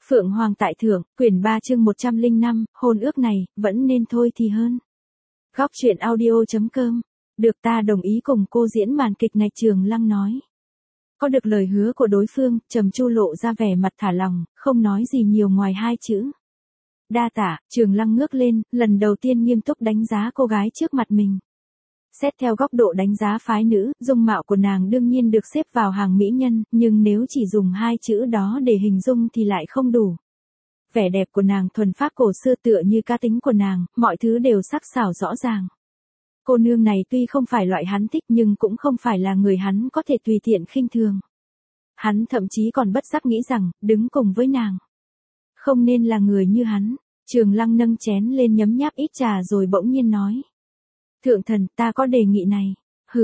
Phượng Hoàng tại thượng, quyển 3 chương 105, hôn ước này, vẫn nên thôi thì hơn. Góc truyện audio.com. Được, ta đồng ý cùng cô diễn màn kịch này, Trường Lăng nói. Có được lời hứa của đối phương, Trầm Chu lộ ra vẻ mặt thả lòng, không nói gì nhiều ngoài hai chữ. Đa tạ. Trường Lăng ngước lên, lần đầu tiên nghiêm túc đánh giá cô gái trước mặt mình. Xét theo góc độ đánh giá phái nữ, dung mạo của nàng đương nhiên được xếp vào hàng mỹ nhân, nhưng nếu chỉ dùng hai chữ đó để hình dung thì lại không đủ. Vẻ đẹp của nàng thuần phác cổ xưa, tựa như cá tính của nàng, mọi thứ đều sắc sảo rõ ràng. Cô nương này tuy không phải loại hắn thích nhưng cũng không phải là người hắn có thể tùy tiện khinh thường. Hắn thậm chí còn bất giác nghĩ rằng, đứng cùng với nàng, không nên là người như hắn. Trường Lăng nâng chén lên nhấm nháp ít trà rồi bỗng nhiên nói. Thượng thần, ta có đề nghị này.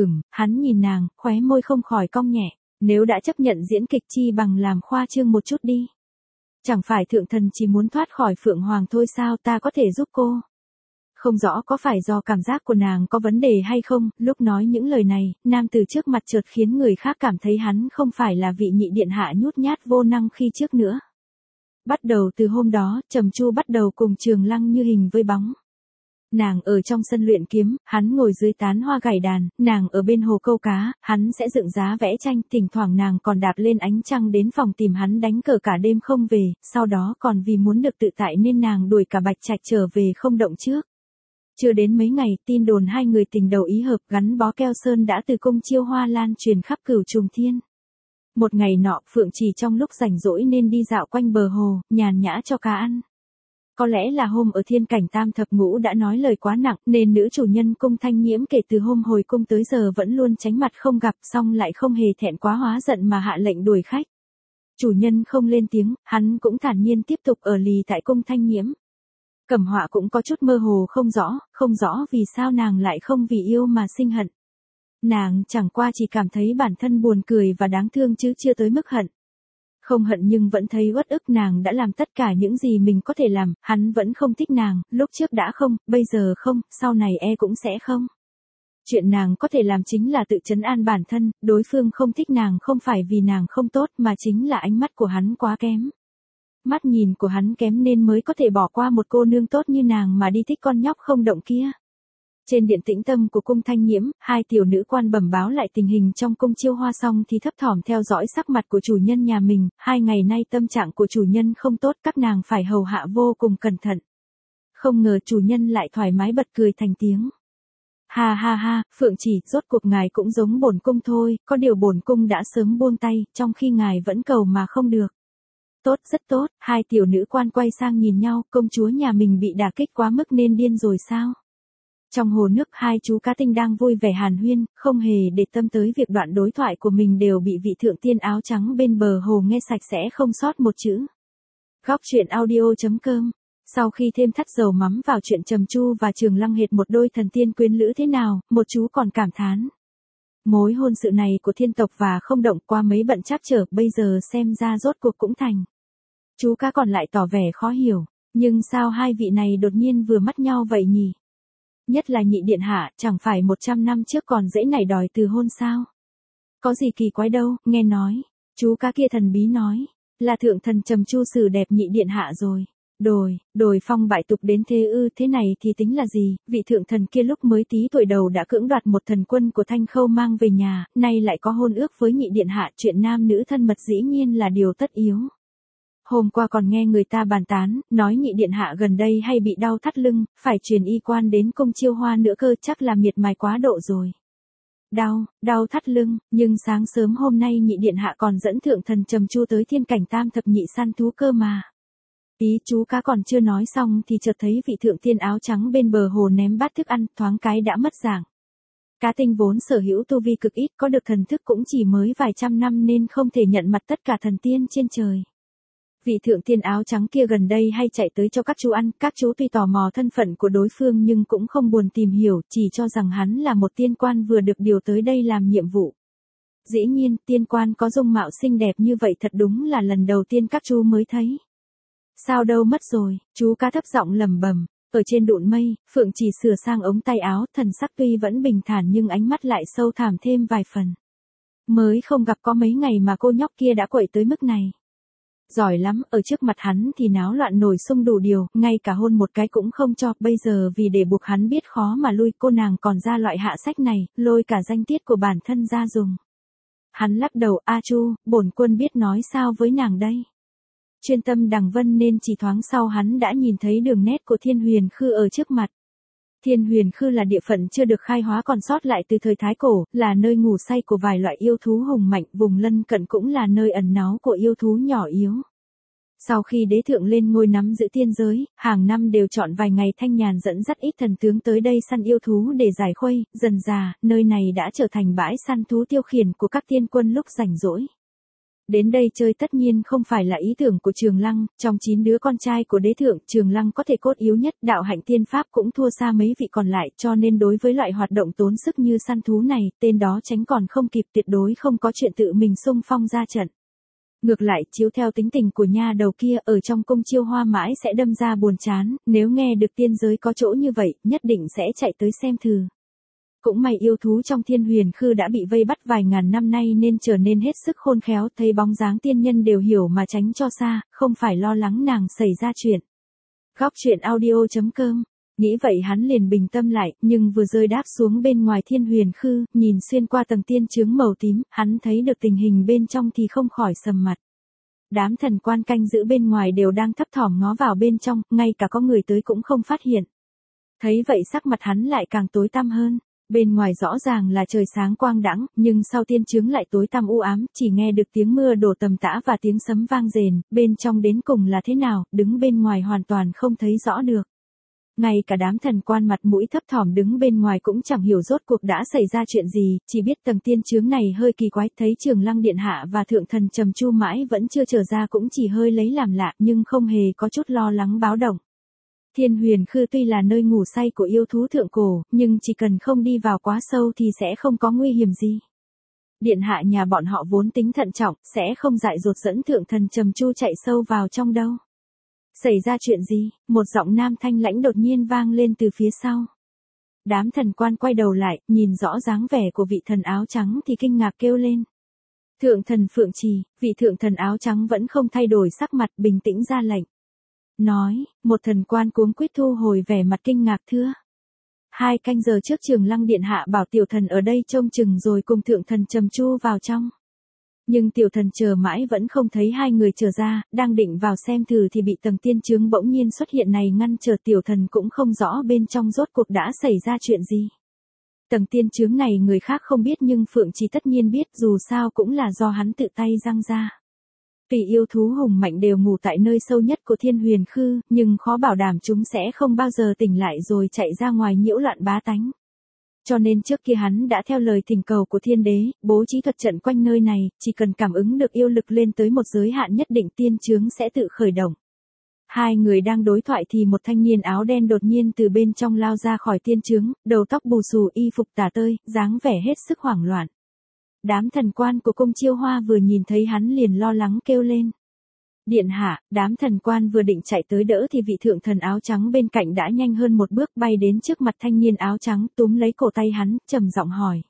Hắn nhìn nàng, khóe môi không khỏi cong nhẹ. Nếu đã chấp nhận diễn kịch chi bằng làm khoa trương một chút đi. Chẳng phải thượng thần chỉ muốn thoát khỏi Phượng Hoàng thôi sao, ta có thể giúp cô. Không rõ có phải do cảm giác của nàng có vấn đề hay không, lúc nói những lời này, nam từ trước mặt chợt khiến người khác cảm thấy hắn không phải là vị nhị điện hạ nhút nhát vô năng khi trước nữa. Bắt đầu từ hôm đó, Trầm Chu bắt đầu cùng Trường Lăng như hình với bóng. Nàng ở trong sân luyện kiếm, hắn ngồi dưới tán hoa gảy đàn, nàng ở bên hồ câu cá, hắn sẽ dựng giá vẽ tranh, thỉnh thoảng nàng còn đạp lên ánh trăng đến phòng tìm hắn đánh cờ cả đêm không về, sau đó còn vì muốn được tự tại nên nàng đuổi cả Bạch Trạch trở về không động trước. Chưa đến mấy ngày, tin đồn hai người tình đầu ý hợp gắn bó keo sơn đã từ cung Chiêu Hoa lan truyền khắp Cửu Trùng Thiên. Một ngày nọ, Phượng Trì trong lúc rảnh rỗi nên đi dạo quanh bờ hồ, nhàn nhã cho cá ăn. Có lẽ là hôm ở thiên cảnh tam thập ngũ đã nói lời quá nặng, nên nữ chủ nhân cung Thanh Nhiễm kể từ hôm hồi cung tới giờ vẫn luôn tránh mặt không gặp, xong lại không hề thẹn quá hóa giận mà hạ lệnh đuổi khách. Chủ nhân không lên tiếng, hắn cũng thản nhiên tiếp tục ở lì tại cung Thanh Nhiễm. Cẩm Họa cũng có chút mơ hồ không rõ vì sao nàng lại không vì yêu mà sinh hận. Nàng chẳng qua chỉ cảm thấy bản thân buồn cười và đáng thương chứ chưa tới mức hận. Không hận nhưng vẫn thấy uất ức, nàng đã làm tất cả những gì mình có thể làm, hắn vẫn không thích nàng, lúc trước đã không, bây giờ không, sau này cũng sẽ không. Chuyện nàng có thể làm chính là tự trấn an bản thân, đối phương không thích nàng không phải vì nàng không tốt mà chính là ánh mắt của hắn quá kém. Mắt nhìn của hắn kém nên mới có thể bỏ qua một cô nương tốt như nàng mà đi thích con nhóc không động kia. Trên điện tĩnh tâm của cung Thanh Nhiễm, hai tiểu nữ quan bẩm báo lại tình hình trong cung Chiêu Hoa xong thì thấp thỏm theo dõi sắc mặt của chủ nhân nhà mình, 2 ngày nay tâm trạng của chủ nhân không tốt, các nàng phải hầu hạ vô cùng cẩn thận. Không ngờ chủ nhân lại thoải mái bật cười thành tiếng. Ha ha ha, Phượng Chỉ, rốt cuộc ngài cũng giống bổn cung thôi, có điều bổn cung đã sớm buông tay, trong khi ngài vẫn cầu mà không được. Tốt, rất tốt, hai tiểu nữ quan quay sang nhìn nhau, công chúa nhà mình bị đả kích quá mức nên điên rồi sao? Trong hồ nước, hai chú cá tinh đang vui vẻ hàn huyên, không hề để tâm tới việc đoạn đối thoại của mình đều bị vị thượng tiên áo trắng bên bờ hồ nghe sạch sẽ không sót một chữ. Góc truyện audio.com. Sau khi thêm thắt dầu mắm vào chuyện Trầm Chu và Trường Lăng hệt một đôi thần tiên quyến lữ thế nào, một chú còn cảm thán. Mối hôn sự này của thiên tộc và không động qua mấy bận trắc trở, bây giờ xem ra rốt cuộc cũng thành. Chú cá còn lại tỏ vẻ khó hiểu, nhưng sao hai vị này đột nhiên vừa mắt nhau vậy nhỉ? Nhất là nhị điện hạ, chẳng phải 100 năm trước còn dễ nảy đòi từ hôn sao? Có gì kỳ quái đâu, nghe nói. Chú cá kia thần bí nói, là thượng thần Trầm Chu xử đẹp nhị điện hạ rồi. Đồi phong bại tục đến thế ư, thế này thì tính là gì, vị thượng thần kia lúc mới tí tuổi đầu đã cưỡng đoạt một thần quân của Thanh Khâu mang về nhà, nay lại có hôn ước với nhị điện hạ, chuyện nam nữ thân mật dĩ nhiên là điều tất yếu. Hôm qua còn nghe người ta bàn tán, nói nhị điện hạ gần đây hay bị đau thắt lưng, phải truyền y quan đến cung Chiêu Hoa nữa cơ, chắc là miệt mài quá độ rồi. Đau thắt lưng, nhưng sáng sớm hôm nay nhị điện hạ còn dẫn thượng thần Trầm Chu tới thiên cảnh tam thập nhị săn thú cơ mà. Ý chú cá còn chưa nói xong thì chợt thấy vị thượng tiên áo trắng bên bờ hồ ném bát thức ăn, thoáng cái đã mất dạng. Cá tinh vốn sở hữu tu vi cực ít, có được thần thức cũng chỉ mới vài trăm năm nên không thể nhận mặt tất cả thần tiên trên trời. Vị thượng tiên áo trắng kia gần đây hay chạy tới cho các chú ăn, các chú tuy tò mò thân phận của đối phương nhưng cũng không buồn tìm hiểu, chỉ cho rằng hắn là một tiên quan vừa được điều tới đây làm nhiệm vụ. Dĩ nhiên, tiên quan có dung mạo xinh đẹp như vậy thật đúng là lần đầu tiên các chú mới thấy. Sao đâu mất rồi, chú cá thấp giọng lẩm bẩm. Ở trên đụn mây, Phượng Chỉ sửa sang ống tay áo, thần sắc tuy vẫn bình thản nhưng ánh mắt lại sâu thẳm thêm vài phần. Mới không gặp có mấy ngày mà cô nhóc kia đã quậy tới mức này. Giỏi lắm, ở trước mặt hắn thì náo loạn nổi xung đủ điều, ngay cả hôn một cái cũng không cho, bây giờ vì để buộc hắn biết khó mà lui, cô nàng còn ra loại hạ sách này, lôi cả danh tiết của bản thân ra dùng. Hắn lắc đầu, A Chu, bổn quân biết nói sao với nàng đây. Chuyên tâm đằng vân nên chỉ thoáng sau hắn đã nhìn thấy đường nét của Thiên Huyền Khư ở trước mặt. Thiên Huyền Khư là địa phận chưa được khai hóa còn sót lại từ thời Thái Cổ, là nơi ngủ say của vài loại yêu thú hùng mạnh, vùng lân cận cũng là nơi ẩn náu của yêu thú nhỏ yếu. Sau khi đế thượng lên ngôi nắm giữ tiên giới, hàng năm đều chọn vài ngày thanh nhàn dẫn dắt ít thần tướng tới đây săn yêu thú để giải khuây, dần dà, nơi này đã trở thành bãi săn thú tiêu khiển của các tiên quân lúc rảnh rỗi. Đến đây chơi tất nhiên không phải là ý tưởng của Trường Lăng, trong 9 đứa con trai của đế thượng, Trường Lăng có thể cốt yếu nhất, đạo hạnh tiên pháp cũng thua xa mấy vị còn lại, cho nên đối với loại hoạt động tốn sức như săn thú này, tên đó tránh còn không kịp, tuyệt đối không có chuyện tự mình xung phong ra trận. Ngược lại, chiếu theo tính tình của nha đầu kia, ở trong cung Chiêu Hoa mãi sẽ đâm ra buồn chán, nếu nghe được tiên giới có chỗ như vậy, nhất định sẽ chạy tới xem thử. Cũng may yêu thú trong Thiên Huyền Khư đã bị vây bắt vài ngàn năm nay nên trở nên hết sức khôn khéo, thấy bóng dáng tiên nhân đều hiểu mà tránh cho xa, không phải lo lắng nàng xảy ra chuyện. Góc truyện audio.com. Nghĩ vậy hắn liền bình tâm lại, nhưng vừa rơi đáp xuống bên ngoài Thiên Huyền Khư, nhìn xuyên qua tầng tiên chướng màu tím, hắn thấy được tình hình bên trong thì không khỏi sầm mặt. Đám thần quan canh giữ bên ngoài đều đang thấp thỏm ngó vào bên trong, ngay cả có người tới cũng không phát hiện. Thấy vậy sắc mặt hắn lại càng tối tăm hơn. Bên ngoài rõ ràng là trời sáng quang đãng, nhưng sau tiên chướng lại tối tăm u ám, chỉ nghe được tiếng mưa đổ tầm tã và tiếng sấm vang rền, bên trong đến cùng là thế nào, đứng bên ngoài hoàn toàn không thấy rõ được. Ngay cả đám thần quan mặt mũi thấp thỏm đứng bên ngoài cũng chẳng hiểu rốt cuộc đã xảy ra chuyện gì, chỉ biết tầng tiên chướng này hơi kỳ quái, thấy Trường Lăng điện hạ và thượng thần Trầm Chu mãi vẫn chưa trở ra cũng chỉ hơi lấy làm lạ, nhưng không hề có chút lo lắng báo động. Thiên Huyền Khư tuy là nơi ngủ say của yêu thú thượng cổ, nhưng chỉ cần không đi vào quá sâu thì sẽ không có nguy hiểm gì. Điện hạ nhà bọn họ vốn tính thận trọng, sẽ không dại dột dẫn thượng thần Trầm Chu chạy sâu vào trong đâu. Xảy ra chuyện gì? Một giọng nam thanh lãnh đột nhiên vang lên từ phía sau. Đám thần quan quay đầu lại, nhìn rõ dáng vẻ của vị thần áo trắng thì kinh ngạc kêu lên. Thượng thần Phượng Trì, vị thượng thần áo trắng vẫn không thay đổi sắc mặt, bình tĩnh ra lệnh. Nói, một thần quan cuống quýt thu hồi vẻ mặt kinh ngạc thưa. 2 canh giờ trước Trường Lăng điện hạ bảo tiểu thần ở đây trông chừng rồi cùng thượng thần Trầm Chu vào trong. Nhưng tiểu thần chờ mãi vẫn không thấy hai người trở ra, đang định vào xem thử thì bị tầng tiên chướng bỗng nhiên xuất hiện này ngăn trở, tiểu thần cũng không rõ bên trong rốt cuộc đã xảy ra chuyện gì. Tầng tiên chướng này người khác không biết nhưng Phượng Trì tất nhiên biết, dù sao cũng là do hắn tự tay giăng ra. Vì yêu thú hùng mạnh đều ngủ tại nơi sâu nhất của Thiên Huyền Khư, nhưng khó bảo đảm chúng sẽ không bao giờ tỉnh lại rồi chạy ra ngoài nhiễu loạn bá tánh. Cho nên trước kia hắn đã theo lời thỉnh cầu của thiên đế, bố trí thuật trận quanh nơi này, chỉ cần cảm ứng được yêu lực lên tới một giới hạn nhất định tiên chướng sẽ tự khởi động. Hai người đang đối thoại thì một thanh niên áo đen đột nhiên từ bên trong lao ra khỏi tiên chướng, đầu tóc bù xù y phục tả tơi, dáng vẻ hết sức hoảng loạn. Đám thần quan của cung Chiêu Hoa vừa nhìn thấy hắn liền lo lắng kêu lên. Điện hạ, đám thần quan vừa định chạy tới đỡ thì vị thượng thần áo trắng bên cạnh đã nhanh hơn một bước bay đến trước mặt thanh niên áo trắng, túm lấy cổ tay hắn, trầm giọng hỏi.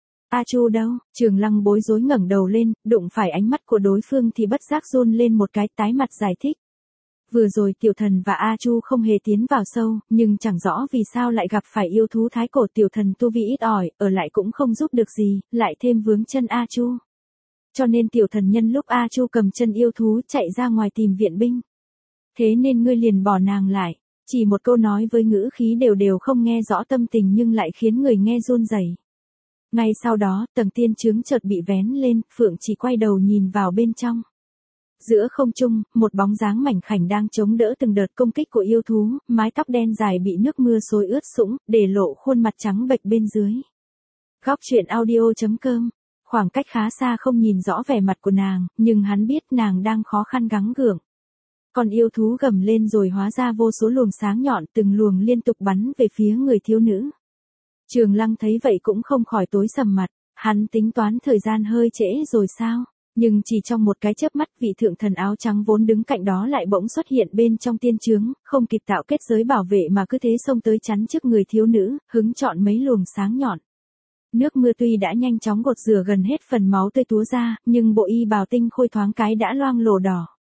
A Chu đâu? Trường Lăng bối rối ngẩng đầu lên, đụng phải ánh mắt của đối phương thì bất giác run lên một cái, tái mặt giải thích. Vừa rồi tiểu thần và A Chu không hề tiến vào sâu, nhưng chẳng rõ vì sao lại gặp phải yêu thú thái cổ, tiểu thần tu vi ít ỏi, ở lại cũng không giúp được gì, lại thêm vướng chân A Chu. Cho nên tiểu thần nhân lúc A Chu cầm chân yêu thú chạy ra ngoài tìm viện binh. Thế nên ngươi liền bỏ nàng lại, chỉ một câu nói với ngữ khí đều không nghe rõ tâm tình nhưng lại khiến người nghe run rẩy. Ngay sau đó, tầng tiên chướng chợt bị vén lên, Phượng chỉ quay đầu nhìn vào bên trong. Giữa không trung, một bóng dáng mảnh khảnh đang chống đỡ từng đợt công kích của yêu thú, mái tóc đen dài bị nước mưa xối ướt sũng, để lộ khuôn mặt trắng bệch bên dưới. Góc truyện audio.com. Khoảng cách khá xa không nhìn rõ vẻ mặt của nàng, nhưng hắn biết nàng đang khó khăn gắng gượng. Còn yêu thú gầm lên rồi hóa ra vô số luồng sáng nhọn, từng luồng liên tục bắn về phía người thiếu nữ. Trường Lăng thấy vậy cũng không khỏi tối sầm mặt, hắn tính toán thời gian hơi trễ rồi sao? Nhưng chỉ trong một cái chớp mắt, vị thượng thần áo trắng vốn đứng cạnh đó lại bỗng xuất hiện bên trong tiên chướng, không kịp tạo kết giới bảo vệ mà cứ thế xông tới chắn trước người thiếu nữ, hứng chọn mấy luồng sáng nhọn. Nước mưa tuy đã nhanh chóng gột rửa gần hết phần máu tươi túa ra, nhưng bộ y bào tinh khôi thoáng cái đã loang lổ đỏ.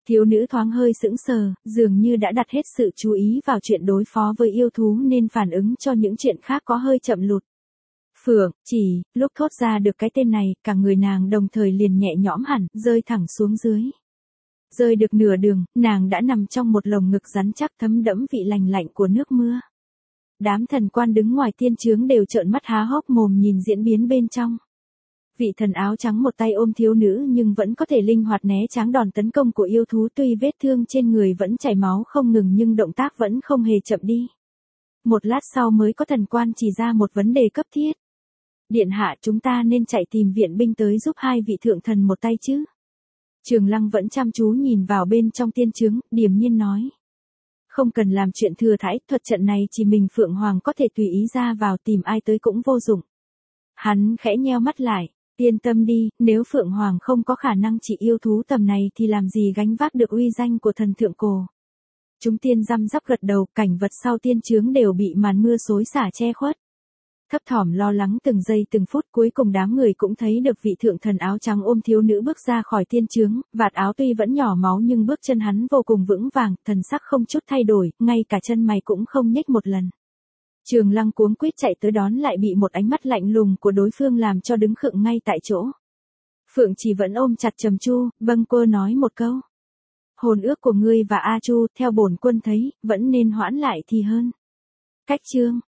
Thiếu nữ thoáng hơi sững sờ, dường như đã đặt hết sự chú ý vào chuyện đối phó với yêu thú nên phản ứng cho những chuyện khác có hơi chậm lụt. Phượng, chỉ, lúc thốt ra được cái tên này, cả người nàng đồng thời liền nhẹ nhõm hẳn, rơi thẳng xuống dưới. Rơi được nửa đường, nàng đã nằm trong một lồng ngực rắn chắc thấm đẫm vị lành lạnh của nước mưa. Đám thần quan đứng ngoài tiên chướng đều trợn mắt há hốc mồm nhìn diễn biến bên trong. Vị thần áo trắng một tay ôm thiếu nữ nhưng vẫn có thể linh hoạt né tránh đòn tấn công của yêu thú, tuy vết thương trên người vẫn chảy máu không ngừng nhưng động tác vẫn không hề chậm đi. Một lát sau mới có thần quan chỉ ra một vấn đề cấp thiết. Điện hạ, chúng ta nên chạy tìm viện binh tới giúp hai vị thượng thần một tay chứ. Trường Lăng vẫn chăm chú nhìn vào bên trong tiên chướng, điềm nhiên nói. Không cần làm chuyện thừa thãi, thuật trận này chỉ mình Phượng Hoàng có thể tùy ý ra vào, tìm ai tới cũng vô dụng. Hắn khẽ nheo mắt lại, yên tâm đi, nếu Phượng Hoàng không có khả năng trị yêu thú tầm này thì làm gì gánh vác được uy danh của thần thượng cổ. Chúng tiên răm rắp gật đầu, cảnh vật sau tiên chướng đều bị màn mưa xối xả che khuất. Thấp thỏm lo lắng từng giây từng phút, cuối cùng đám người cũng thấy được vị thượng thần áo trắng ôm thiếu nữ bước ra khỏi tiên chướng, vạt áo tuy vẫn nhỏ máu nhưng bước chân hắn vô cùng vững vàng, thần sắc không chút thay đổi, ngay cả chân mày cũng không nhếch một lần. Trường Lăng cuống quýt chạy tới đón lại bị một ánh mắt lạnh lùng của đối phương làm cho đứng khựng ngay tại chỗ. Phượng Chỉ vẫn ôm chặt Trầm Chu, bâng quơ nói một câu. Hôn ước của ngươi và A Chu, theo bổn quân thấy, vẫn nên hoãn lại thì hơn. Cách chương